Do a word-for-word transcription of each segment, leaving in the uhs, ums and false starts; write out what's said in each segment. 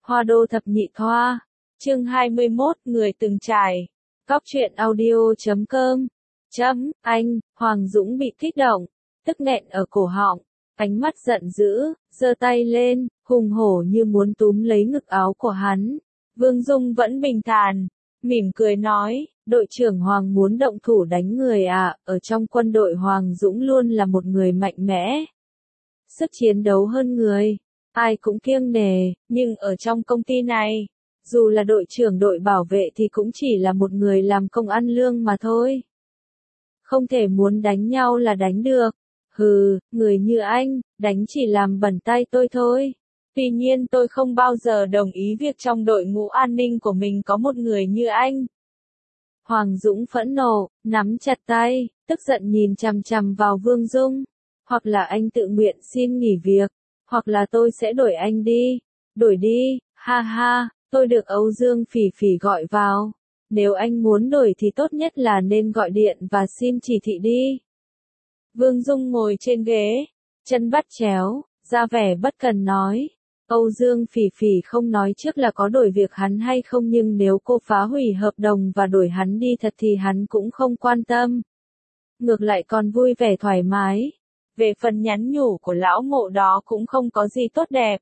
Hoa đô thập nhị thoa. Chương hai mươi mốt, người từng trải. Cóc truyện audio chấm com. Chấm, anh, Hoàng Dũng bị kích động, tức nghẹn ở cổ họng, ánh mắt giận dữ, giơ tay lên, hùng hổ như muốn túm lấy ngực áo của hắn. Vương Dung vẫn bình thản, mỉm cười nói, đội trưởng Hoàng muốn động thủ đánh người à, ở trong quân đội Hoàng Dũng luôn là một người mạnh mẽ. Sức chiến đấu hơn người, ai cũng kiêng nể, nhưng ở trong công ty này, dù là đội trưởng đội bảo vệ thì cũng chỉ là một người làm công ăn lương mà thôi. Không thể muốn đánh nhau là đánh được. Hừ, người như anh, đánh chỉ làm bẩn tay tôi thôi. Tuy nhiên tôi không bao giờ đồng ý việc trong đội ngũ an ninh của mình có một người như anh. Hoàng Dũng phẫn nộ, nắm chặt tay, tức giận nhìn chằm chằm vào Vương Dung. Hoặc là anh tự nguyện xin nghỉ việc, hoặc là tôi sẽ đổi anh đi. Đổi đi, ha ha, tôi được Âu Dương Phỉ Phỉ gọi vào. Nếu anh muốn đổi thì tốt nhất là nên gọi điện và xin chỉ thị đi. Vương Dung ngồi trên ghế, chân bắt chéo, ra vẻ bất cần nói. Âu Dương Phỉ Phỉ không nói trước là có đổi việc hắn hay không, nhưng nếu cô phá hủy hợp đồng và đổi hắn đi thật thì hắn cũng không quan tâm. Ngược lại còn vui vẻ thoải mái. Về phần nhắn nhủ của lão Mộ đó cũng không có gì tốt đẹp.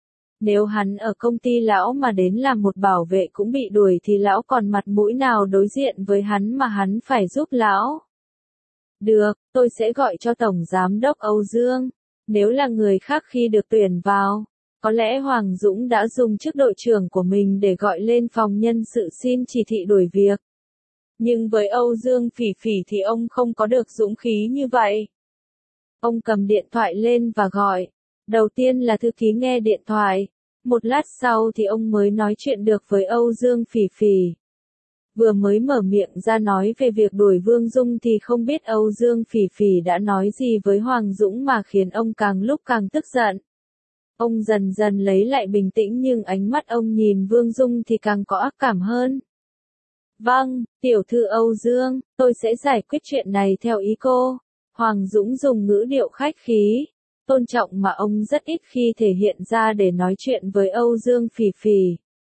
Nếu hắn ở công ty lão mà đến làm một bảo vệ cũng bị đuổi thì lão còn mặt mũi nào đối diện với hắn mà hắn phải giúp lão. Được, tôi sẽ gọi cho Tổng Giám đốc Âu Dương. Nếu là người khác khi được tuyển vào, có lẽ Hoàng Dũng đã dùng chức đội trưởng của mình để gọi lên phòng nhân sự xin chỉ thị đổi việc. Nhưng với Âu Dương Phỉ Phỉ thì ông không có được dũng khí như vậy. Ông cầm điện thoại lên và gọi. Đầu tiên là thư ký nghe điện thoại. Một lát sau thì ông mới nói chuyện được với Âu Dương Phỉ Phỉ. Vừa mới mở miệng ra nói về việc đuổi Vương Dung thì không biết Âu Dương Phỉ Phỉ đã nói gì với Hoàng Dũng mà khiến ông càng lúc càng tức giận. Ông dần dần lấy lại bình tĩnh nhưng ánh mắt ông nhìn Vương Dung thì càng có ác cảm hơn. Vâng, tiểu thư Âu Dương, tôi sẽ giải quyết chuyện này theo ý cô. Hoàng Dũng dùng ngữ điệu khách khí, tôn trọng mà ông rất ít khi thể hiện ra để nói chuyện với Âu Dương Phỉ Phỉ.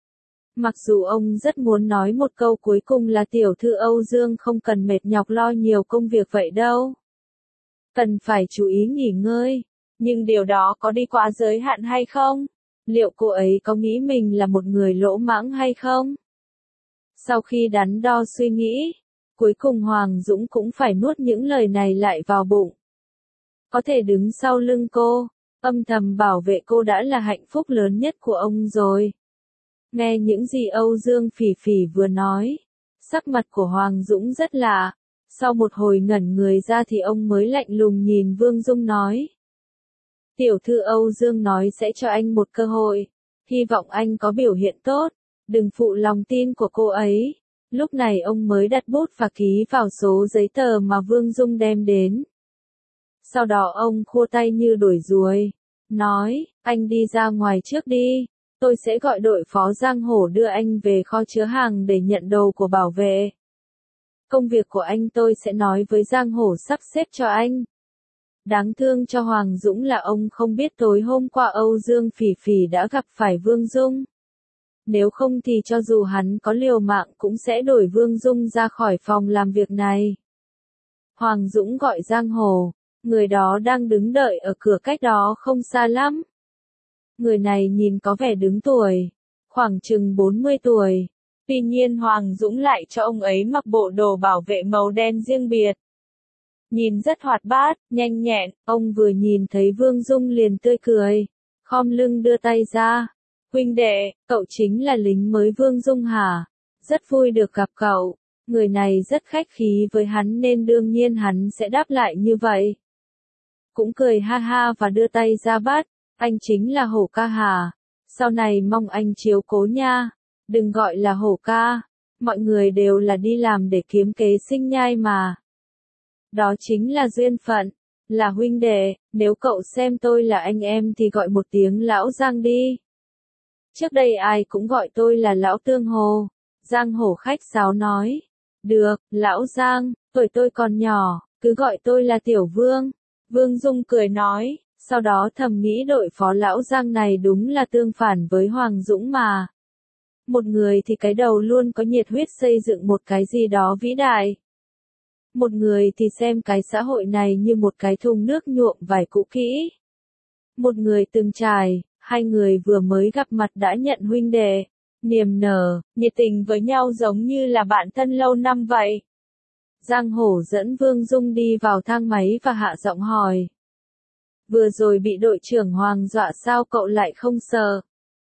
Mặc dù ông rất muốn nói một câu cuối cùng là tiểu thư Âu Dương không cần mệt nhọc lo nhiều công việc vậy đâu. Cần phải chú ý nghỉ ngơi, nhưng điều đó có đi quá giới hạn hay không? Liệu cô ấy có nghĩ mình là một người lỗ mãng hay không? Sau khi đắn đo suy nghĩ, cuối cùng Hoàng Dũng cũng phải nuốt những lời này lại vào bụng. Có thể đứng sau lưng cô, âm thầm bảo vệ cô đã là hạnh phúc lớn nhất của ông rồi. Nghe những gì Âu Dương Phỉ Phỉ vừa nói, sắc mặt của Hoàng Dũng rất lạ. Sau một hồi ngẩn người ra thì ông mới lạnh lùng nhìn Vương Dung nói. Tiểu thư Âu Dương nói sẽ cho anh một cơ hội, hy vọng anh có biểu hiện tốt, đừng phụ lòng tin của cô ấy. Lúc này ông mới đặt bút và ký vào số giấy tờ mà Vương Dung đem đến. Sau đó ông khua tay như đuổi ruồi, nói, anh đi ra ngoài trước đi, tôi sẽ gọi đội phó Giang Hổ đưa anh về kho chứa hàng để nhận đồ của bảo vệ. Công việc của anh tôi sẽ nói với Giang Hổ sắp xếp cho anh. Đáng thương cho Hoàng Dũng là ông không biết tối hôm qua Âu Dương Phỉ Phỉ đã gặp phải Vương Dung. Nếu không thì cho dù hắn có liều mạng cũng sẽ đuổi Vương Dung ra khỏi phòng làm việc này. Hoàng Dũng gọi Giang Hồ, người đó đang đứng đợi ở cửa cách đó không xa lắm. Người này nhìn có vẻ đứng tuổi, khoảng chừng bốn mươi tuổi. Tuy nhiên Hoàng Dũng lại cho ông ấy mặc bộ đồ bảo vệ màu đen riêng biệt. Nhìn rất hoạt bát, nhanh nhẹn, ông vừa nhìn thấy Vương Dung liền tươi cười, khom lưng đưa tay ra. Huynh đệ, cậu chính là lính mới Vương Dung hả? Rất vui được gặp cậu. Người này rất khách khí với hắn nên đương nhiên hắn sẽ đáp lại như vậy. Cũng cười ha ha và đưa tay ra bắt. Anh chính là Hổ ca hả? Sau này mong anh chiếu cố nha. Đừng gọi là Hổ ca. Mọi người đều là đi làm để kiếm kế sinh nhai mà. Đó chính là duyên phận. Là huynh đệ, nếu cậu xem tôi là anh em thì gọi một tiếng lão Giang đi. Trước đây ai cũng gọi tôi là lão Tương Hồ. Giang Hổ khách sáo nói. Được, lão Giang, tuổi tôi còn nhỏ, cứ gọi tôi là Tiểu Vương. Vương Dung cười nói, Sau đó thầm nghĩ đội phó lão Giang này đúng là tương phản với Hoàng Dũng mà. Một người thì cái đầu luôn có nhiệt huyết xây dựng một cái gì đó vĩ đại. Một người thì xem cái xã hội này như một cái thùng nước nhuộm vải cũ kỹ. Một người từng trải, hai người vừa mới gặp mặt đã nhận huynh đệ, niềm nở, nhiệt tình với nhau giống như là bạn thân lâu năm vậy. Giang Hổ dẫn Vương Dung đi vào thang máy và hạ giọng hỏi. Vừa rồi bị đội trưởng Hoàng dọa sao cậu lại không sợ?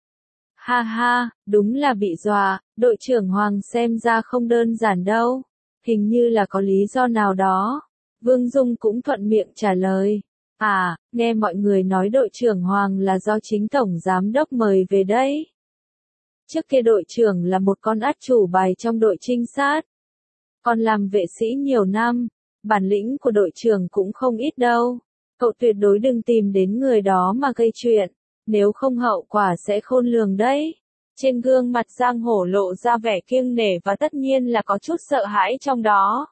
Ha ha, đúng là bị dọa, đội trưởng Hoàng xem ra không đơn giản đâu. Hình như là có lý do nào đó. Vương Dung cũng thuận miệng trả lời. À, nghe mọi người nói đội trưởng Hoàng là do chính tổng giám đốc mời về đấy. Trước kia đội trưởng là một con át chủ bài trong đội trinh sát. Còn làm vệ sĩ nhiều năm, bản lĩnh của đội trưởng cũng không ít đâu. Cậu tuyệt đối đừng tìm đến người đó mà gây chuyện, nếu không hậu quả sẽ khôn lường đấy. Trên gương mặt Giang Hổ lộ ra vẻ kiêng nể và tất nhiên là có chút sợ hãi trong đó.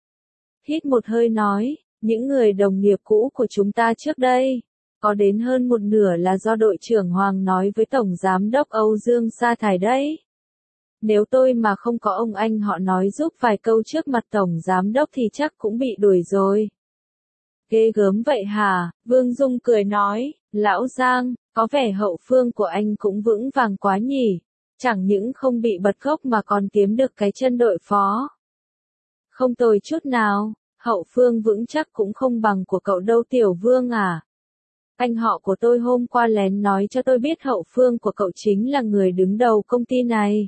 Hít một hơi nói, những người đồng nghiệp cũ của chúng ta trước đây, có đến hơn một nửa là do đội trưởng Hoàng nói với Tổng Giám đốc Âu Dương sa thải đấy. Nếu tôi mà không có ông anh họ nói giúp vài câu trước mặt Tổng Giám đốc thì chắc cũng bị đuổi rồi. Ghê gớm vậy hả? Vương Dung cười nói, lão Giang, có vẻ hậu phương của anh cũng vững vàng quá nhỉ. Chẳng những không bị bật gốc mà còn kiếm được cái chân đội phó. Không tồi chút nào, hậu phương vững chắc cũng không bằng của cậu đâu Tiểu Vương à. Anh họ của tôi hôm qua lén nói cho tôi biết hậu phương của cậu chính là người đứng đầu công ty này.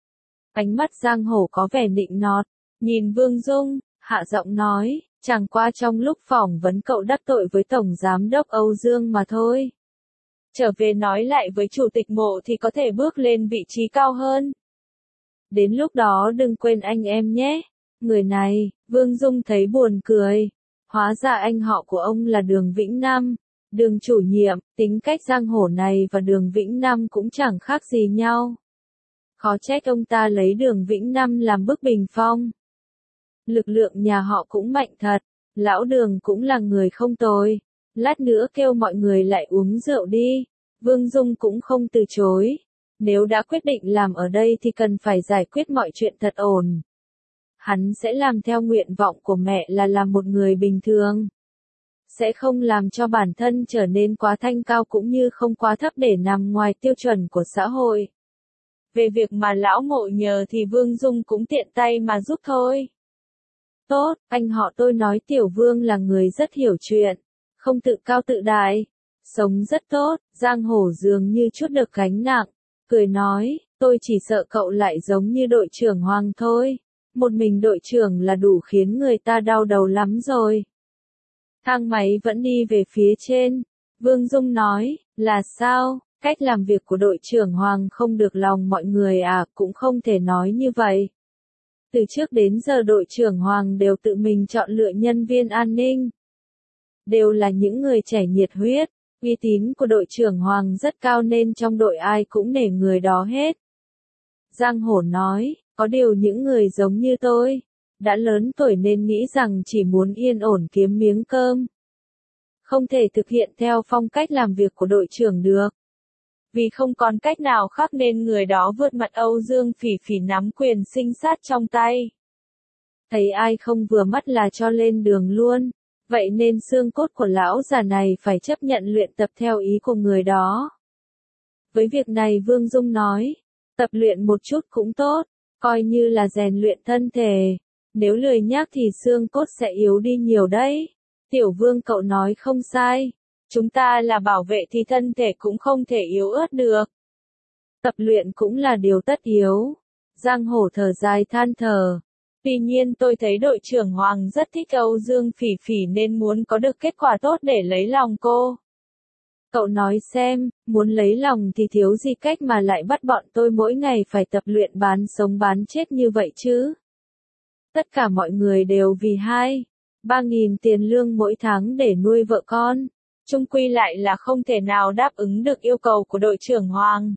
Ánh mắt Giang Hổ có vẻ nịnh nọt, nhìn Vương Dung, hạ giọng nói, chẳng qua trong lúc phỏng vấn cậu đắc tội với Tổng Giám đốc Âu Dương mà thôi. Trở về nói lại với Chủ tịch Mộ thì có thể bước lên vị trí cao hơn. Đến lúc đó đừng quên anh em nhé. Người này, Vương Dung thấy buồn cười. Hóa ra anh họ của ông là Đường Vĩnh Nam. Đường chủ nhiệm, tính cách Giang Hổ này và Đường Vĩnh Nam cũng chẳng khác gì nhau. Khó trách ông ta lấy Đường Vĩnh Nam làm bức bình phong. Lực lượng nhà họ cũng mạnh thật. Lão Đường cũng là người không tồi. Lát nữa kêu mọi người lại uống rượu đi. Vương Dung cũng không từ chối. Nếu đã quyết định làm ở đây thì cần phải giải quyết mọi chuyện thật ổn. Hắn sẽ làm theo nguyện vọng của mẹ là làm một người bình thường. Sẽ không làm cho bản thân trở nên quá thanh cao cũng như không quá thấp để nằm ngoài tiêu chuẩn của xã hội. Về việc mà lão Mộ nhờ thì Vương Dung cũng tiện tay mà giúp thôi. Tốt, anh họ tôi nói Tiểu Vương là người rất hiểu chuyện, không tự cao tự đại, sống rất tốt. Giang Hổ dường như chút được gánh nặng, cười nói, tôi chỉ sợ cậu lại giống như đội trưởng Hoàng thôi. Một mình đội trưởng là đủ khiến người ta đau đầu lắm rồi. Thang máy vẫn đi về phía trên. Vương Dung nói, là sao, cách làm việc của đội trưởng Hoàng không được lòng mọi người à, cũng không thể nói như vậy. Từ trước đến giờ đội trưởng Hoàng đều tự mình chọn lựa nhân viên an ninh. Đều là những người trẻ nhiệt huyết, uy tín của đội trưởng Hoàng rất cao nên trong đội ai cũng nể người đó hết. Giang Hổ nói, có điều những người giống như tôi, đã lớn tuổi nên nghĩ rằng chỉ muốn yên ổn kiếm miếng cơm. Không thể thực hiện theo phong cách làm việc của đội trưởng được. Vì không còn cách nào khác nên người đó vượt mặt Âu Dương Phỉ Phỉ nắm quyền sinh sát trong tay. Thấy ai không vừa mắt là cho lên đường luôn. Vậy nên xương cốt của lão già này phải chấp nhận luyện tập theo ý của người đó. Với việc này Vương Dung nói, tập luyện một chút cũng tốt, coi như là rèn luyện thân thể. Nếu lười nhác thì xương cốt sẽ yếu đi nhiều đấy. Tiểu Vương cậu nói không sai. Chúng ta là bảo vệ thì thân thể cũng không thể yếu ớt được. Tập luyện cũng là điều tất yếu. Giang Hổ thở dài than thở. Tuy nhiên tôi thấy đội trưởng Hoàng rất thích Âu Dương Phỉ Phỉ nên muốn có được kết quả tốt để lấy lòng cô. Cậu nói xem, muốn lấy lòng thì thiếu gì cách mà lại bắt bọn tôi mỗi ngày phải tập luyện bán sống bán chết như vậy chứ. Tất cả mọi người đều vì hai, ba nghìn tiền lương mỗi tháng để nuôi vợ con. Chung quy lại là không thể nào đáp ứng được yêu cầu của đội trưởng Hoàng.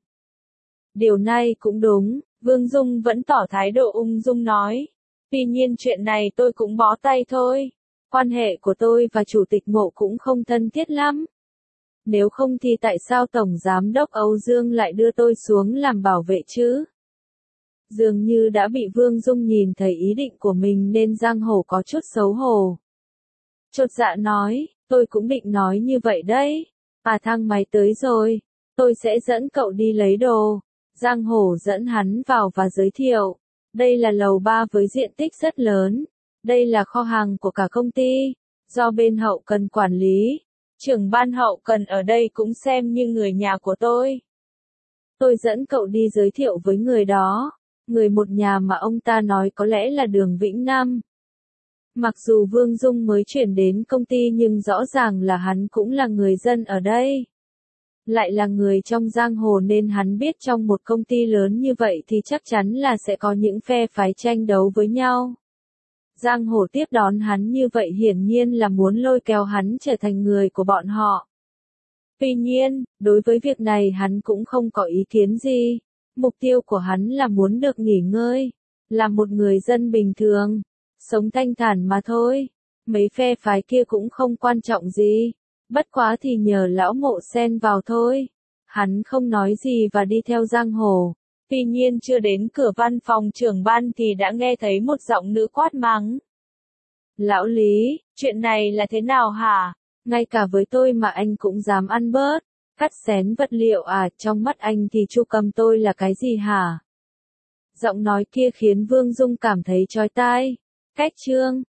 Điều này cũng đúng, Vương Dung vẫn tỏ thái độ ung dung nói. Tuy nhiên chuyện này tôi cũng bó tay thôi. Quan hệ của tôi và Chủ tịch Mộ cũng không thân thiết lắm. Nếu không thì tại sao Tổng Giám đốc Âu Dương lại đưa tôi xuống làm bảo vệ chứ? Dường như đã bị Vương Dung nhìn thấy ý định của mình nên Giang Hổ có chút xấu hổ. Chột dạ nói, tôi cũng định nói như vậy đấy. À thang máy tới rồi, tôi sẽ dẫn cậu đi lấy đồ. Giang Hổ dẫn hắn vào và giới thiệu. Đây là lầu ba với diện tích rất lớn. Đây là kho hàng của cả công ty, do bên hậu cần quản lý. Trưởng ban hậu cần ở đây cũng xem như người nhà của tôi. Tôi dẫn cậu đi giới thiệu với người đó. Người một nhà mà ông ta nói có lẽ là Đường Vĩnh Nam. Mặc dù Vương Dung mới chuyển đến công ty nhưng rõ ràng là hắn cũng là người dân ở đây. Lại là người trong giang hồ nên hắn biết trong một công ty lớn như vậy thì chắc chắn là sẽ có những phe phái tranh đấu với nhau. Giang hồ tiếp đón hắn như vậy hiển nhiên là muốn lôi kéo hắn trở thành người của bọn họ. Tuy nhiên, đối với việc này hắn cũng không có ý kiến gì. Mục tiêu của hắn là muốn được nghỉ ngơi, là một người dân bình thường, sống thanh thản mà thôi. Mấy phe phái kia cũng không quan trọng gì, bất quá thì nhờ lão Mộ xen vào thôi. Hắn không nói gì và đi theo Giang Hồ. Tuy nhiên chưa đến cửa văn phòng trưởng ban thì đã nghe thấy một giọng nữ quát mắng. Lão Lý, chuyện này là thế nào hả? Ngay cả với tôi mà anh cũng dám ăn bớt. Cắt xén vật liệu à, trong mắt anh thì Chu Cầm tôi là cái gì hả? Giọng nói kia khiến Vương Dung cảm thấy chói tai. Cách chương